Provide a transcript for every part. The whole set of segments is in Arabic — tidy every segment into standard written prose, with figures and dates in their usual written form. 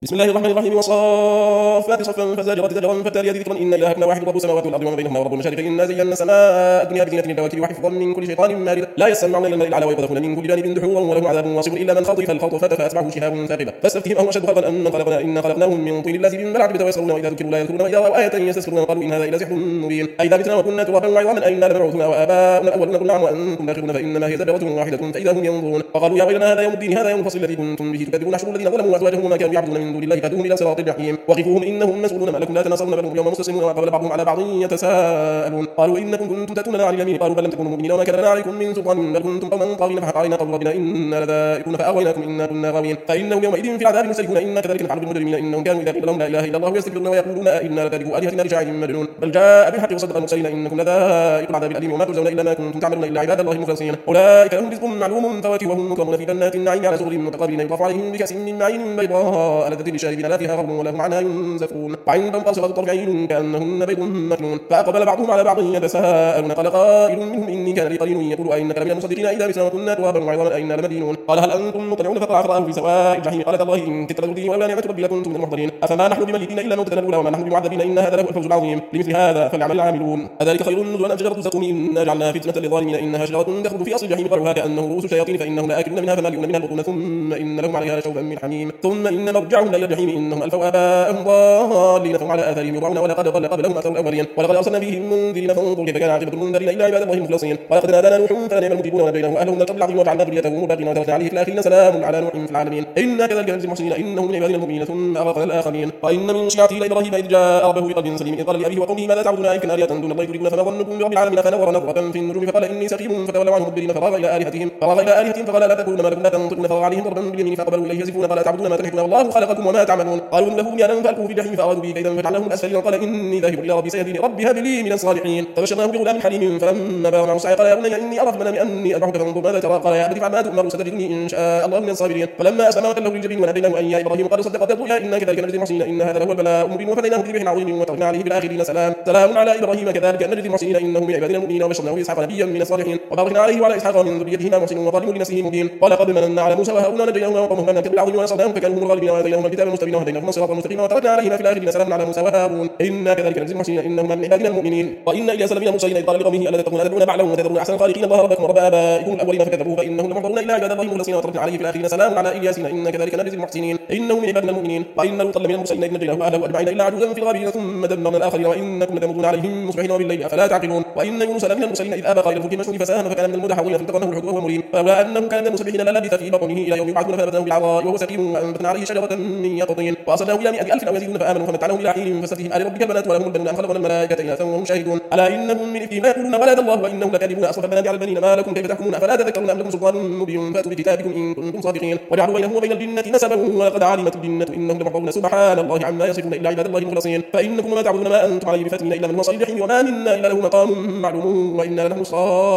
بسم الله الرحمن الرحيم والصافات صفا فزاجرت زجرا فالتاليات ذكرا إن إلهكم واحد رب السماوات والأرض وما بينهما ورب المشارق إنا زينا السماء الدنيا بزينة الكواكب وحفظا من كل شيطان مارد لا يسمعون إلى الملأ الأعلى ويقذفون من كل جانب دحورا ولهم عذاب واصب إلا من خطف الخطفة فأتبعه شهاب ثاقب فاستفتهم أهم أشد خلقا أم من خلقنا إنا خلقناهم من طين لازب بل عجبت ويسخرون وإذا ذكروا لا يذكرون وإذا رأوا آية يستسخرون وقالوا إن هذا إلا سحر مبين أإذا متنا وكنا ترابا وعظاما أإنا لمبعوثون وآباؤنا الأولون قل نعم وأنتم داخلون فإنما هي زجرة واحدة فإذا هم ينظرون وقالوا يا ويلنا هذا يوم الدين هذا يوم الفصل الذي كنتم به تكذبون احشروا الذين ظلموا وأزواجهم وما كانوا يعبدون من دون الله فادوهم إلى صراط الجحيم وقفوهم إنهم مسؤولون ما لكم لا تناصرون بل هم اليوم مستسلمون وقبل بعضهم على بعض يتساءلون قالوا إنكم كنتم تأتوننا عن اليمين قالوا بل لم تكونوا مؤمنين وما كان لنا عليكم من سلطان بل كنتم قوما طاغين فحق علينا قول ربنا إنا لذائقون فأغويناكم إنا كنا غاوين فإنهم يومئذ في العذاب مشتركون إنا كذلك نفعل بالمجرمين إنهم كانوا إذا قيل لهم لا إله إلا الله يستكبرون ويقولون إنا لتاركو آلهتنا لشاعر مجنون بل جاء بالحق وصدق المرسلين إنكم لذائق العذاب الأليم وما تجزون إلا ما كنتم تعملون إلا عباد الله المخلصين أولئك لهم رزق معلوم فواكه وهم مكرمون في جنات النعيم على سرر متقابلين يطاف عليهم بكأس من معين بيضاء لذة للشاربين لا فيها غرب ولهم عنها ينزفون وعندهم قاصرات الطرف عين كأنهن بيض مكنون فأقبل بعضهم على بعض يتساءلون قال قائل منهم إني كان لي قرين يقول أئنك لمن المصدقين إذا متنا وكنا ترابا وعظاما أئنا لمدينون قال هل أنتم مطلعون فقرأ فرآه في سواء الجحيم قال تالله إن كدت لتردين ولولا نعمة ربي لكنت من المحضرين أفما نحن بميتين إلا موتتنا الأولى وما نحن بمعذبين إن هذا له الفوز العظيم لمثل هذا فليعمل العاملون أذلك خير نزلا أم شجرة الزقوم إنا جعلناها فتنة للظالمين إنها شجرة تخرج في أصل الجحيم طلعها كأنه رؤوس الشياطين فإنهم لآكلون منها فمالئون منها البطون ثم إن لهم عليها لشوبا من حميم ثم إن مرجعهم إلى الجحيم إنهم ألفوا آباءهم ضالين فهم على آثارهم يرعون ولقد ضل قبلهم أثر الأولين ولقد أرسلنا فيهم منذرين فانظر كيف كان عاقبة المنذرين إلا عباد الله المخلصين ولقد نادانا نوح فلنعم المجيبون ونجيناه أهله من الكرب العظيم وجعلنا ذريته باقين وتركنا عليه في الآخرين سلام على نوح في العالمين إنا كذلك نجزي المحسنين إنه من عبادنا المؤمنين ثم أغرقنا الآخرين وإن من شيعته لإبراهيم إذ جاء ربه بقلب سليم إذ قال لأبيه وقومه ماذا تعبدون أئفكا آلهة دون الله تريدون فما ظنكم برب العالمين فنظر نظرة في النجوم فقال إني سقيم فتولوا عنه مدبرين فراغ إلى آلهتهم فقال لا تأكلون ما لكم لا تنطقون فراغ عليهم ضربا باليمين فأقبلوا إليه يزفون قال تعبدون ما تنحتون والله خلقكم وما تعملون قالوا له بنيانا فألقوه في الجحيم فأرادوا به كيدا فجعلهم الأسفلين قال إني ذاهب إلى ربي سيهديني ربي هب لي من الصالحين فبشرناه بغلام حليم فلما بلغ معه السعي قال يا بني إني أرى في المنام أني أذبحك فانظر ماذا ترى قال يا أبت افعل ما تؤمر ستجدني إن شاء الله من الصابرين فلما أسلم وتله للجبين وناديناه أن يا إبراهيم قد صدقت الرؤيا إنا كذلك نجزي المحسنين إن هذا لهو البلاء المبين وفديناه بذبح عظيم وتركنا عليه بالآخرين سلام على إبراهيم كذلك نجزي المحسنين إنه من عبادنا المؤمنين وبشرناه بإسحاق نبيا من الصالحين وباركنا عليه وعلى إسحاق من ذريتهما محسن وظالم لنفسه مبين قال قد مننا على موسى وهارون نجيناهما وقومهما من الكذب العظيم ونصرناهم فكانوا هم الغالبين وآتيناهما الكتاب المستبين وهديناهما الصراط المستقيم وتركنا عليهما في الآخرين سلام على موسى وهارون إنا كذلك نجزي المحسنين إنهما من عبادنا المؤمنين وإن إلياس لمن المرسلين إذ قال لقومه ألا تتقون تدعون بعلا وتذرون أحسن الخالقين الله ربكم ورب آبائكم الأولين فكذبوه فإنهم لمحضرون إلى عباد الله المخلصين وتركنا عليه في الآخرين سلام على إلياسين إنا كذلك نجزي المحسنين إنه من عبادنا المؤمنين وإن لوطا لمن المرسلين إذ نجيناه وأهله أجمعين إلا عجوزا في الغابرين ثم دمرنا الآخرين وإنكم لتمرون عليهم مصبحين وبالليل أفلا تعقلون وإن يونس لمن المرسلين إذ آبى قائل الفلك المشحون فساهم فكان من المدحضين فالتقمه الحوت وهو مليم فلولا أنه كان من المسبحين للبث في بطنه إلى يوم يبعثون فنبذناه بالعراء وهو سقيم وأنبتنا عليه شجرة من يقطين وأرسلناه إلى 100,000 أو يزيدون فآمنوا فمتعناهم إلى حين فاستفتهم ألربك البنات ولهم البنون أم خلقنا الملائكة إناثا وهم شاهدون ألا إنهم من إفكهم لا يقولون ولد الله وإنهم لكاذبون أصرف البنات على البنين ما لكم كيف تحكمون أفلا تذكرون أم لكم سلطان مبين فأتوا بكتابكم إن كنتم صادقين وجعلوا بينه وبين الجنة نسبا ولقد علمت الجنة إنهم لمحضرون سبحان الله عما يصفون إلا عباد الله المخلصين فإنكم وما تعبدون ما أنتم عليه بفاتنين إلا من وصل الجحيم وما منا إلا له مقام معلوم وإنا لنحن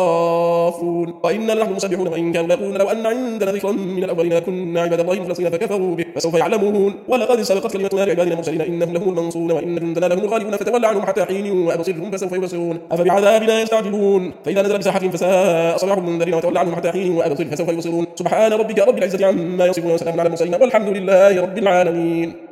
الصافون وإنا لنحن المسبحون وإن كانوا ليقولون لو أن عندنا ذكرا من الأولين لكنا عباد الله المخلصين فكفروا به فسوف يعلمون ولقد سبقت كلمتنا لعبادنا المرسلين إنهم لهم المنصورون وإن جندنا لهم الغالبون فتول عنهم حتى حين وأبصرهم فسوف يبصرون أفبعذابنا يستعجلون فإذا نزل بساحتهم فساء صباح المنذرين وتول عنهم حتى حين وأبصر فسوف يبصرون سبحان ربك رب العزة عما يصفون وسلام على المرسلين والحمد لله رب العالمين.